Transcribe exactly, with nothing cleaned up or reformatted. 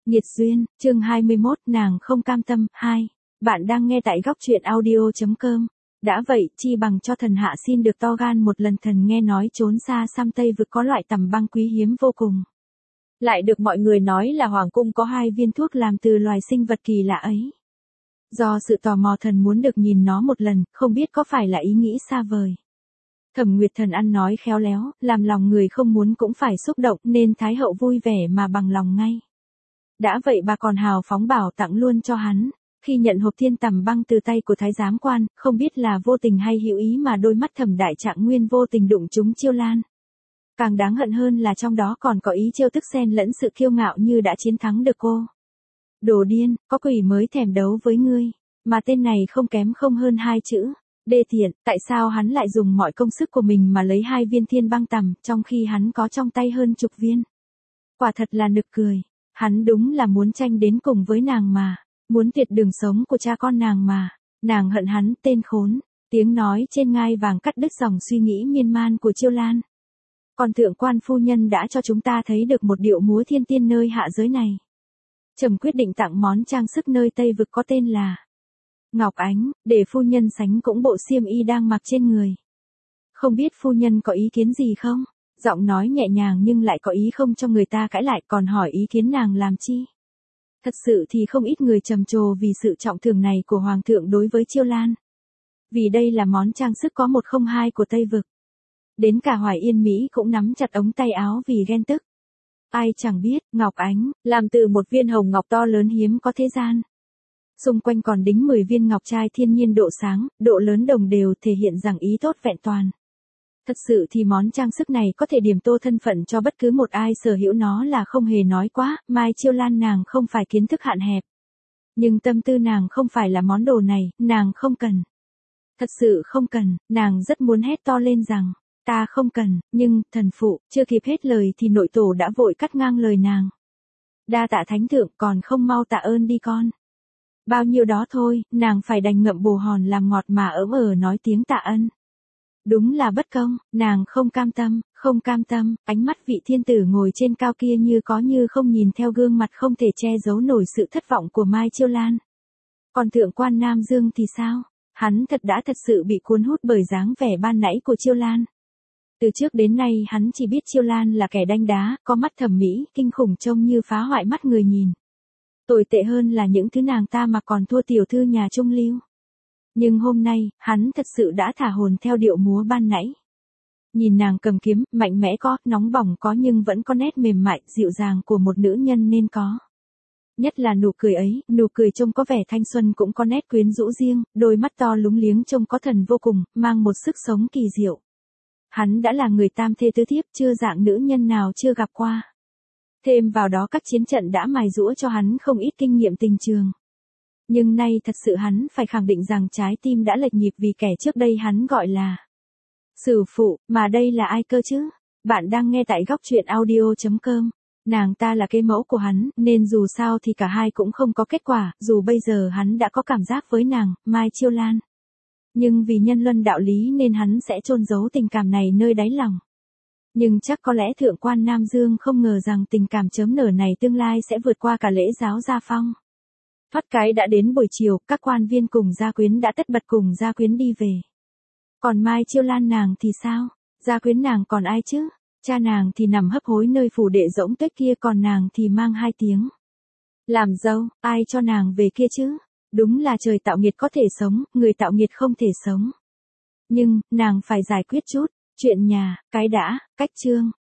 Nghiệt duyên, chương hai mươi mốt, nàng không cam tâm, hai. Bạn đang nghe tại góc truyện audio chấm com. Đã vậy, chi bằng cho thần hạ xin được to gan một lần, thần nghe nói trốn xa xăm Tây vực có loại tầm băng quý hiếm vô cùng. Lại được mọi người nói là hoàng cung có hai viên thuốc làm từ loài sinh vật kỳ lạ ấy. Do sự tò mò thần muốn được nhìn nó một lần, không biết có phải là ý nghĩ xa vời. Thẩm Nguyệt Thần ăn nói khéo léo, làm lòng người không muốn cũng phải xúc động, nên Thái hậu vui vẻ mà bằng lòng ngay. Đã vậy bà còn hào phóng bảo tặng luôn cho hắn. Khi nhận hộp thiên tầm băng từ tay của thái giám quan, không biết là vô tình hay hữu ý mà đôi mắt Thẩm Đại Trạng Nguyên vô tình đụng trúng Chiêu Lan. Càng đáng hận hơn là trong đó còn có ý trêu tức xen lẫn sự kiêu ngạo như đã chiến thắng được cô. Đồ điên, có quỷ mới thèm đấu với ngươi, mà tên này không kém không hơn hai chữ. Đê tiện, tại sao hắn lại dùng mọi công sức của mình mà lấy hai viên thiên băng tầm, trong khi hắn có trong tay hơn chục viên. Quả thật là nực cười, hắn đúng là muốn tranh đến cùng với nàng mà, muốn tuyệt đường sống của cha con nàng mà, nàng hận hắn, tên khốn. Tiếng nói trên ngai vàng cắt đứt dòng suy nghĩ miên man của Chiêu Lan. Còn thượng quan phu nhân đã cho chúng ta thấy được một điệu múa thiên tiên nơi hạ giới này. Trầm quyết định tặng món trang sức nơi Tây vực có tên là Ngọc Ánh, để phu nhân sánh cũng bộ xiêm y đang mặc trên người. Không biết phu nhân có ý kiến gì không? Giọng nói nhẹ nhàng nhưng lại có ý không cho người ta cãi lại, còn hỏi ý kiến nàng làm chi. Thật sự thì không ít người trầm trồ vì sự trọng thưởng này của hoàng thượng đối với Chiêu Lan. Vì đây là món trang sức có một không hai của Tây vực. Đến cả Hoài Yên Mỹ cũng nắm chặt ống tay áo vì ghen tức. Ai chẳng biết, Ngọc Ánh, làm từ một viên hồng ngọc to lớn hiếm có thế gian. Xung quanh còn đính mười viên ngọc trai thiên nhiên độ sáng, độ lớn đồng đều, thể hiện rằng ý tốt vẹn toàn. Thật sự thì món trang sức này có thể điểm tô thân phận cho bất cứ một ai sở hữu nó là không hề nói quá. Mai Chiêu Lan nàng không phải kiến thức hạn hẹp. Nhưng tâm tư nàng không phải là món đồ này, nàng không cần. Thật sự không cần, nàng rất muốn hét to lên rằng, ta không cần, nhưng, thần phụ, chưa kịp hết lời thì nội tổ đã vội cắt ngang lời nàng. Đa tạ thánh thượng, còn không mau tạ ơn đi con. Bao nhiêu đó thôi, nàng phải đành ngậm bồ hòn làm ngọt mà ỡm ờ nói tiếng tạ ân. Đúng là bất công, nàng không cam tâm, không cam tâm, ánh mắt vị thiên tử ngồi trên cao kia như có như không nhìn theo gương mặt không thể che giấu nổi sự thất vọng của Mai Chiêu Lan. Còn thượng quan Nam Dương thì sao? Hắn thật đã thật sự bị cuốn hút bởi dáng vẻ ban nãy của Chiêu Lan. Từ trước đến nay hắn chỉ biết Chiêu Lan là kẻ đanh đá, có mắt thẩm mỹ, kinh khủng trông như phá hoại mắt người nhìn. Tồi tệ hơn là những thứ nàng ta mà còn thua tiểu thư nhà trung lưu. Nhưng hôm nay, hắn thật sự đã thả hồn theo điệu múa ban nãy. Nhìn nàng cầm kiếm, mạnh mẽ có, nóng bỏng có nhưng vẫn có nét mềm mại, dịu dàng của một nữ nhân nên có. Nhất là nụ cười ấy, nụ cười trông có vẻ thanh xuân cũng có nét quyến rũ riêng, đôi mắt to lúng liếng trông có thần vô cùng, mang một sức sống kỳ diệu. Hắn đã là người tam thê tứ thiếp, chưa dạng nữ nhân nào chưa gặp qua. Thêm vào đó các chiến trận đã mài giũa cho hắn không ít kinh nghiệm tình trường. Nhưng nay thật sự hắn phải khẳng định rằng trái tim đã lệch nhịp vì kẻ trước đây hắn gọi là Sử phụ, mà đây là ai cơ chứ? Bạn đang nghe tại góc truyện audio chấm com. Nàng ta là cái mẫu của hắn, nên dù sao thì cả hai cũng không có kết quả, dù bây giờ hắn đã có cảm giác với nàng, Mai Chiêu Lan. Nhưng vì nhân luân đạo lý nên hắn sẽ chôn giấu tình cảm này nơi đáy lòng. Nhưng chắc có lẽ thượng quan Nam Dương không ngờ rằng tình cảm chớm nở này tương lai sẽ vượt qua cả lễ giáo gia phong. Thoát cái đã đến buổi chiều, các quan viên cùng gia quyến đã tất bật cùng gia quyến đi về. Còn Mai Chiêu Lan nàng thì sao? Gia quyến nàng còn ai chứ? Cha nàng thì nằm hấp hối nơi phủ đệ rỗng tuếch kia, còn nàng thì mang hai tiếng làm dâu, ai cho nàng về kia chứ? Đúng là trời tạo nghiệt có thể sống, người tạo nghiệt không thể sống. Nhưng, nàng phải giải quyết chút chuyện nhà, cái đã, cách chương.